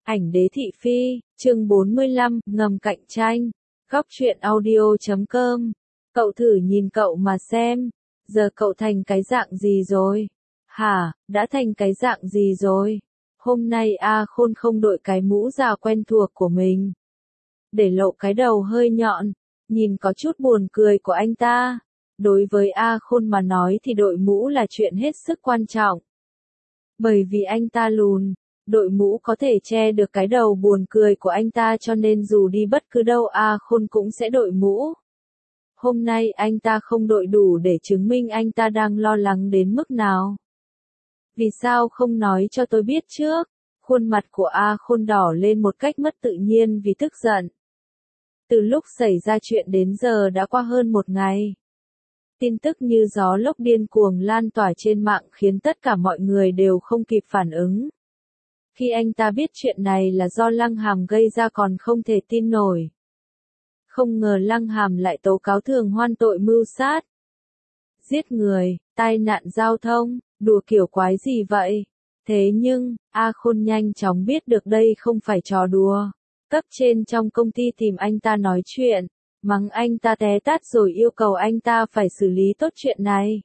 Ảnh đế thị phi, chương 45, ngầm cạnh tranh. Góc truyện audio.com. Cậu thử nhìn cậu mà xem, giờ cậu thành cái dạng gì rồi? Hả, đã thành cái dạng gì rồi? Hôm nay A Khôn không đội cái mũ già quen thuộc của mình, để lộ cái đầu hơi nhọn, nhìn có chút buồn cười của anh ta. Đối với A Khôn mà nói thì đội mũ là chuyện hết sức quan trọng. Bởi vì anh ta lùn, đội mũ có thể che được cái đầu buồn cười của anh ta, cho nên dù đi bất cứ đâu A Khôn cũng sẽ đội mũ. Hôm nay anh ta không đội đủ để chứng minh anh ta đang lo lắng đến mức nào. Vì sao không nói cho tôi biết trước? Khuôn mặt của A Khôn đỏ lên một cách mất tự nhiên vì tức giận. Từ lúc xảy ra chuyện đến giờ đã qua hơn một ngày. Tin tức như gió lốc điên cuồng lan tỏa trên mạng khiến tất cả mọi người đều không kịp phản ứng. Khi anh ta biết chuyện này là do Lăng Hàm gây ra còn không thể tin nổi. Không ngờ Lăng Hàm lại tố cáo Thường Hoan tội mưu sát, giết người, tai nạn giao thông, đùa kiểu quái gì vậy? Thế nhưng, A Khôn nhanh chóng biết được đây không phải trò đùa. Cấp trên trong công ty tìm anh ta nói chuyện, mắng anh ta té tát rồi yêu cầu anh ta phải xử lý tốt chuyện này.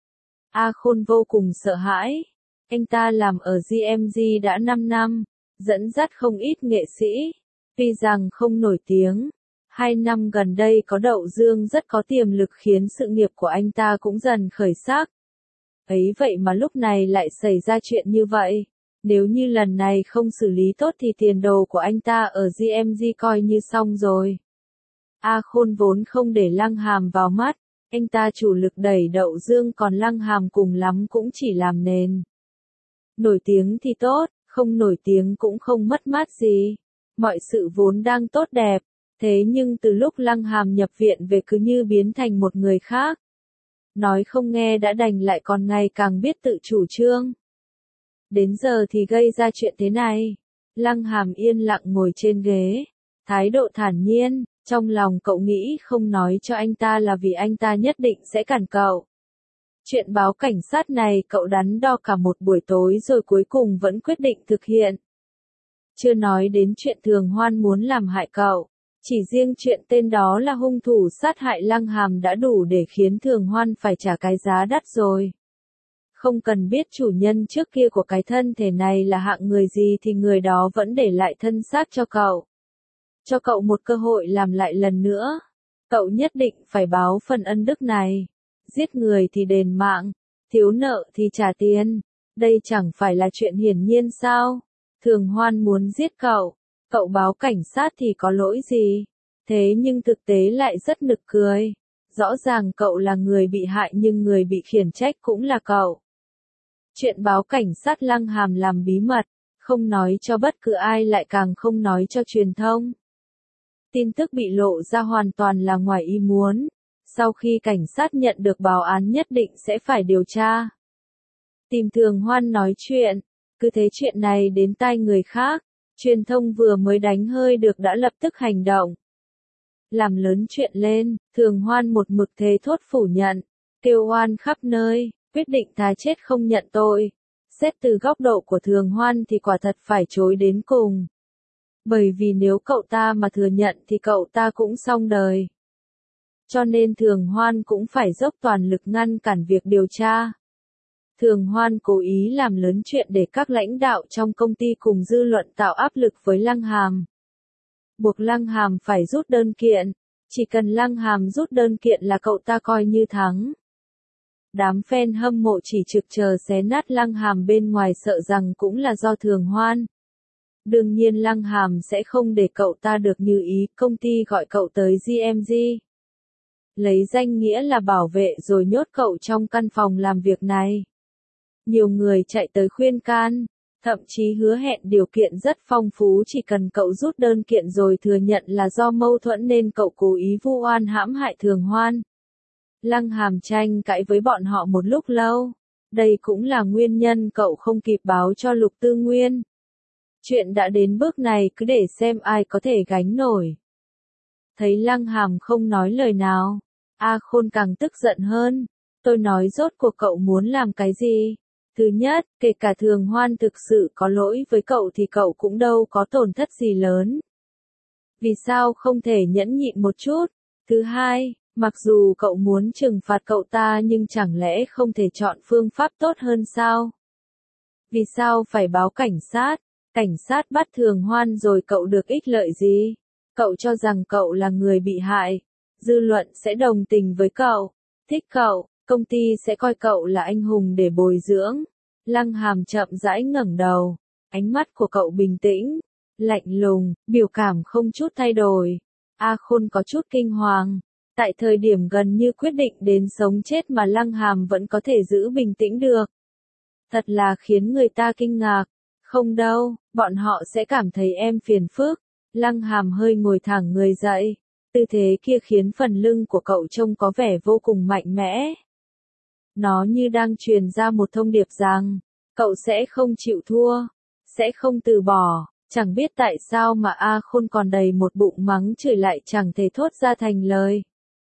A Khôn vô cùng sợ hãi. Anh ta làm ở GMG đã 5 năm, dẫn dắt không ít nghệ sĩ. Tuy rằng không nổi tiếng, 2 năm gần đây có Đậu Dương rất có tiềm lực khiến sự nghiệp của anh ta cũng dần khởi sắc. Ấy vậy mà lúc này lại xảy ra chuyện như vậy. Nếu như lần này không xử lý tốt thì tiền đồ của anh ta ở GMG coi như xong rồi. A Khôn vốn không để Lăng Hàm vào mắt, anh ta chủ lực đẩy Đậu Dương, còn Lăng Hàm cùng lắm cũng chỉ làm nền. Nổi tiếng thì tốt, không nổi tiếng cũng không mất mát gì. Mọi sự vốn đang tốt đẹp, thế nhưng từ lúc Lăng Hàm nhập viện về cứ như biến thành một người khác. Nói không nghe đã đành lại còn ngày càng biết tự chủ trương. Đến giờ thì gây ra chuyện thế này. Lăng Hàm yên lặng ngồi trên ghế, thái độ thản nhiên, trong lòng cậu nghĩ không nói cho anh ta là vì anh ta nhất định sẽ cản cậu. Chuyện báo cảnh sát này cậu đắn đo cả một buổi tối rồi cuối cùng vẫn quyết định thực hiện. Chưa nói đến chuyện Thường Hoan muốn làm hại cậu, chỉ riêng chuyện tên đó là hung thủ sát hại Lăng Hàm đã đủ để khiến Thường Hoan phải trả cái giá đắt rồi. Không cần biết chủ nhân trước kia của cái thân thể này là hạng người gì thì người đó vẫn để lại thân xác cho cậu. Cho cậu một cơ hội làm lại lần nữa. Cậu nhất định phải báo phần ân đức này. Giết người thì đền mạng, thiếu nợ thì trả tiền. Đây chẳng phải là chuyện hiển nhiên sao? Thường Hoan muốn giết cậu, cậu báo cảnh sát thì có lỗi gì? Thế nhưng thực tế lại rất nực cười. Rõ ràng cậu là người bị hại nhưng người bị khiển trách cũng là cậu. Chuyện báo cảnh sát Lăng Hàm làm bí mật, không nói cho bất cứ ai, lại càng không nói cho truyền thông. Tin tức bị lộ ra hoàn toàn là ngoài ý muốn. Sau khi cảnh sát nhận được báo án nhất định sẽ phải điều tra. Tìm Thường Hoan nói chuyện, cứ thế chuyện này đến tai người khác, truyền thông vừa mới đánh hơi được đã lập tức hành động. Làm lớn chuyện lên, Thường Hoan một mực thề thốt phủ nhận, kêu oan khắp nơi, quyết định thà chết không nhận tội. Xét từ góc độ của Thường Hoan thì quả thật phải chối đến cùng. Bởi vì nếu cậu ta mà thừa nhận thì cậu ta cũng xong đời. Cho nên Thường Hoan cũng phải dốc toàn lực ngăn cản việc điều tra. Thường Hoan cố ý làm lớn chuyện để các lãnh đạo trong công ty cùng dư luận tạo áp lực với Lăng Hàm. Buộc Lăng Hàm phải rút đơn kiện. Chỉ cần Lăng Hàm rút đơn kiện là cậu ta coi như thắng. Đám fan hâm mộ chỉ trực chờ xé nát Lăng Hàm bên ngoài, sợ rằng cũng là do Thường Hoan. Đương nhiên Lăng Hàm sẽ không để cậu ta được như ý, công ty gọi cậu tới GMG. Lấy danh nghĩa là bảo vệ rồi nhốt cậu trong căn phòng làm việc này. Nhiều người chạy tới khuyên can, thậm chí hứa hẹn điều kiện rất phong phú, chỉ cần cậu rút đơn kiện rồi thừa nhận là do mâu thuẫn nên cậu cố ý vu oan hãm hại Thường Hoan. Lăng Hàm tranh cãi với bọn họ một lúc lâu. Đây cũng là nguyên nhân cậu không kịp báo cho Lục Tư Nguyên. Chuyện đã đến bước này cứ để xem ai có thể gánh nổi. Thấy Lăng Hàm không nói lời nào, A Khôn càng tức giận hơn. Tôi nói rốt cuộc cậu muốn làm cái gì? Thứ nhất, kể cả Thường Hoan thực sự có lỗi với cậu thì cậu cũng đâu có tổn thất gì lớn. Vì sao không thể nhẫn nhịn một chút? Thứ hai, mặc dù cậu muốn trừng phạt cậu ta nhưng chẳng lẽ không thể chọn phương pháp tốt hơn sao? Vì sao phải báo cảnh sát? Cảnh sát bắt Thường Hoan rồi cậu được ích lợi gì? Cậu cho rằng cậu là người bị hại. Dư luận sẽ đồng tình với cậu, thích cậu, công ty sẽ coi cậu là anh hùng để bồi dưỡng. Lăng Hàm chậm rãi ngẩng đầu, ánh mắt của cậu bình tĩnh, lạnh lùng, biểu cảm không chút thay đổi. A Khôn có chút kinh hoàng. Tại thời điểm gần như quyết định đến sống chết mà Lăng Hàm vẫn có thể giữ bình tĩnh được. Thật là khiến người ta kinh ngạc. Không đâu, bọn họ sẽ cảm thấy em phiền phức. Lăng Hàm hơi ngồi thẳng người dậy. Tư thế kia khiến phần lưng của cậu trông có vẻ vô cùng mạnh mẽ. Nó như đang truyền ra một thông điệp rằng, cậu sẽ không chịu thua, sẽ không từ bỏ. Chẳng biết tại sao mà A Khôn còn đầy một bụng mắng chửi lại chẳng thể thốt ra thành lời.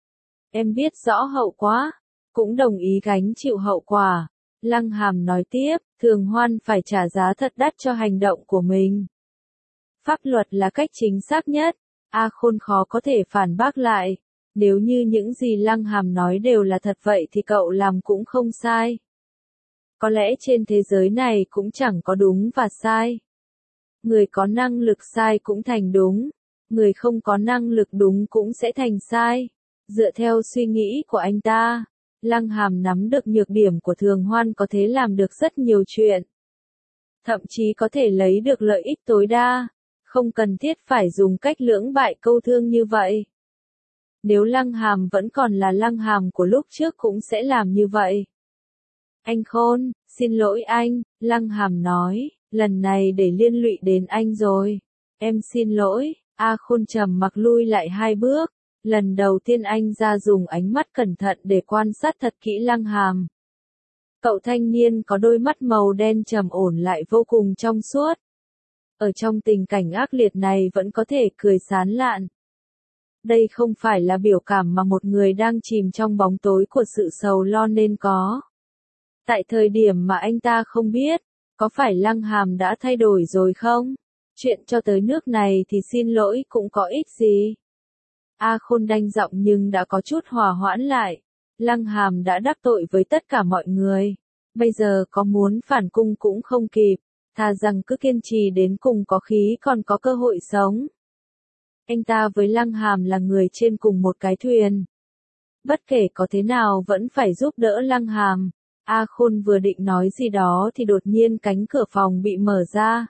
Em biết rõ hậu quả, cũng đồng ý gánh chịu hậu quả. Lăng Hàm nói tiếp, Thường Hoan phải trả giá thật đắt cho hành động của mình. Pháp luật là cách chính xác nhất. A Khôn khó có thể phản bác lại. Nếu như những gì Lăng Hàm nói đều là thật vậy thì cậu làm cũng không sai. Có lẽ trên thế giới này cũng chẳng có đúng và sai. Người có năng lực sai cũng thành đúng. Người không có năng lực đúng cũng sẽ thành sai. Dựa theo suy nghĩ của anh ta, Lăng Hàm nắm được nhược điểm của Thường Hoan có thể làm được rất nhiều chuyện. Thậm chí có thể lấy được lợi ích tối đa. Không cần thiết phải dùng cách lưỡng bại câu thương như vậy. Nếu Lăng Hàm vẫn còn là Lăng Hàm của lúc trước cũng sẽ làm như vậy. Anh Khôn, xin lỗi anh, Lăng Hàm nói, lần này để liên lụy đến anh rồi. Em xin lỗi. A Khôn trầm mặc lui lại 2 bước. Lần đầu tiên anh ra dùng ánh mắt cẩn thận để quan sát thật kỹ Lăng Hàm. Cậu thanh niên có đôi mắt màu đen trầm ổn lại vô cùng trong suốt. Ở trong tình cảnh ác liệt này vẫn có thể cười sán lạn. Đây không phải là biểu cảm mà một người đang chìm trong bóng tối của sự sầu lo nên có. Tại thời điểm mà anh ta không biết, có phải Lăng Hàm đã thay đổi rồi không? Chuyện cho tới nước này thì xin lỗi cũng có ích gì. A Khôn đanh giọng nhưng đã có chút hòa hoãn lại. Lăng Hàm đã đắc tội với tất cả mọi người. Bây giờ có muốn phản cung cũng không kịp. Thà rằng cứ kiên trì đến cùng có khí còn có cơ hội sống. Anh ta với Lăng Hàm là người trên cùng một cái thuyền. Bất kể có thế nào vẫn phải giúp đỡ Lăng Hàm. A Khôn vừa định nói gì đó thì đột nhiên cánh cửa phòng bị mở ra.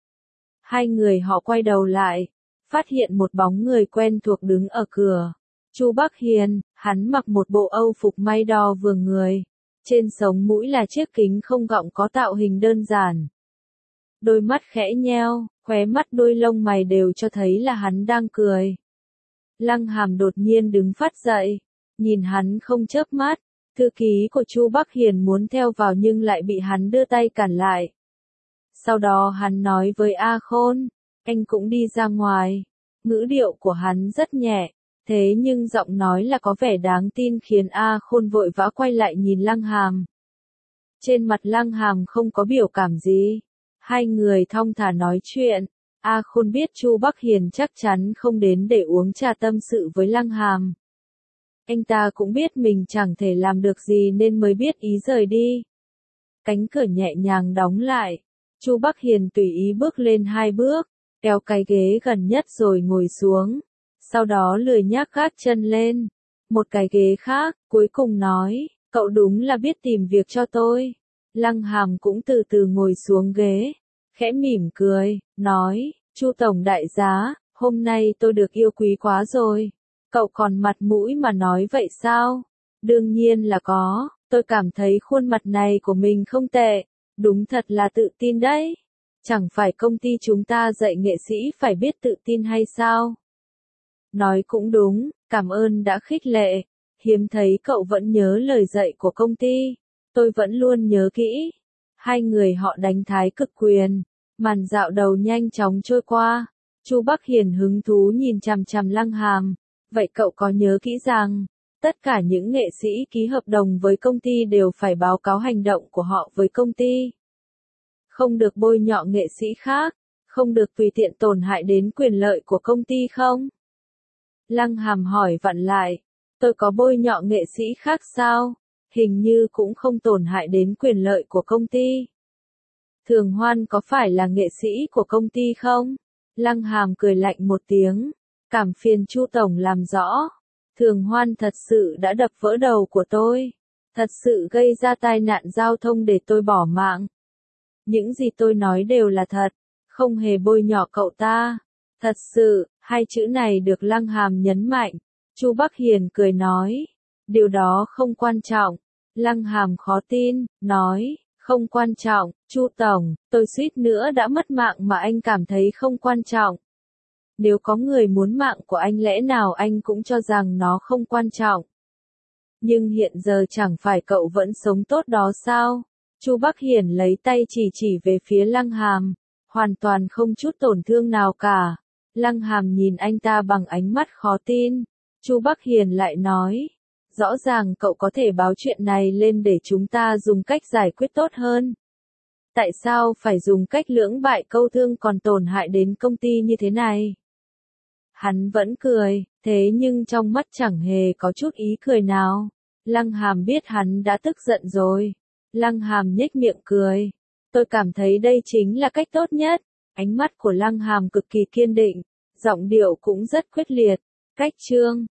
Hai người họ quay đầu lại, phát hiện một bóng người quen thuộc đứng ở cửa. Chu Bắc Hiền, hắn mặc một bộ âu phục may đo vừa người. Trên sống mũi là chiếc kính không gọng có tạo hình đơn giản. Đôi mắt khẽ nheo, khóe mắt đôi lông mày đều cho thấy là hắn đang cười. Lăng Hàm đột nhiên đứng phát dậy, nhìn hắn không chớp mắt. Thư ký của Chu Bắc Hiền muốn theo vào nhưng lại bị hắn đưa tay cản lại. Sau đó hắn nói với A Khôn, anh cũng đi ra ngoài. Ngữ điệu của hắn rất nhẹ, thế nhưng giọng nói là có vẻ đáng tin khiến A Khôn vội vã quay lại nhìn Lăng Hàm. Trên mặt Lăng Hàm không có biểu cảm gì. Hai người thong thả nói chuyện. A Khôn biết Chu Bắc Hiền chắc chắn không đến để uống trà tâm sự với Lăng Hàm. Anh ta cũng biết mình chẳng thể làm được gì nên mới biết ý rời đi. Cánh cửa nhẹ nhàng đóng lại. Chu Bắc Hiền tùy ý bước lên 2 bước, kéo cái ghế gần nhất rồi ngồi xuống. Sau đó lười nhác gác chân lên. Một cái ghế khác, cuối cùng nói, cậu đúng là biết tìm việc cho tôi. Lăng Hàm cũng từ từ ngồi xuống ghế, khẽ mỉm cười, nói, Chu Tổng đại giá, hôm nay tôi được yêu quý quá rồi. Cậu còn mặt mũi mà nói vậy sao? Đương nhiên là có, tôi cảm thấy khuôn mặt này của mình không tệ, đúng thật là tự tin đấy. Chẳng phải công ty chúng ta dạy nghệ sĩ phải biết tự tin hay sao? Nói cũng đúng, cảm ơn đã khích lệ, hiếm thấy cậu vẫn nhớ lời dạy của công ty, tôi vẫn luôn nhớ kỹ. Hai người họ đánh thái cực quyền, màn dạo đầu nhanh chóng trôi qua. Chu Bắc Hiền hứng thú nhìn chằm chằm Lăng Hàm. Vậy cậu có nhớ kỹ rằng, Tất cả những nghệ sĩ ký hợp đồng với công ty đều phải báo cáo hành động của họ với công ty. Không được bôi nhọ nghệ sĩ khác, không được tùy tiện tổn hại đến quyền lợi của công ty không? Lăng Hàm hỏi vặn lại, tôi có bôi nhọ nghệ sĩ khác sao? Hình như cũng không tổn hại đến quyền lợi của công ty. Thường Hoan có phải là nghệ sĩ của công ty không? Lăng Hàm cười lạnh một tiếng, cảm phiền Chu tổng làm rõ. Thường Hoan thật sự đã đập vỡ đầu của tôi, thật sự gây ra tai nạn giao thông để tôi bỏ mạng. Những gì tôi nói đều là thật, không hề bôi nhọ cậu ta. Thật sự, hai chữ này được Lăng Hàm nhấn mạnh. Chu Bắc Hiền cười nói, điều đó không quan trọng. Lăng Hàm khó tin, nói, không quan trọng, Chu tổng, tôi suýt nữa đã mất mạng mà anh cảm thấy không quan trọng. Nếu có người muốn mạng của anh lẽ nào anh cũng cho rằng nó không quan trọng. Nhưng hiện giờ chẳng phải cậu vẫn sống tốt đó sao? Chu Bắc Hiển lấy tay chỉ về phía Lăng Hàm, hoàn toàn không chút tổn thương nào cả. Lăng Hàm nhìn anh ta bằng ánh mắt khó tin. Chu Bắc Hiển lại nói, rõ ràng cậu có thể báo chuyện này lên để chúng ta dùng cách giải quyết tốt hơn. Tại sao phải dùng cách lưỡng bại câu thương còn tổn hại đến công ty như thế này? Hắn vẫn cười, thế nhưng trong mắt chẳng hề có chút ý cười nào. Lăng Hàm biết hắn đã tức giận rồi. Lăng Hàm nhếch miệng cười. Tôi cảm thấy đây chính là cách tốt nhất. Ánh mắt của Lăng Hàm cực kỳ kiên định, giọng điệu cũng rất quyết liệt. Cách chương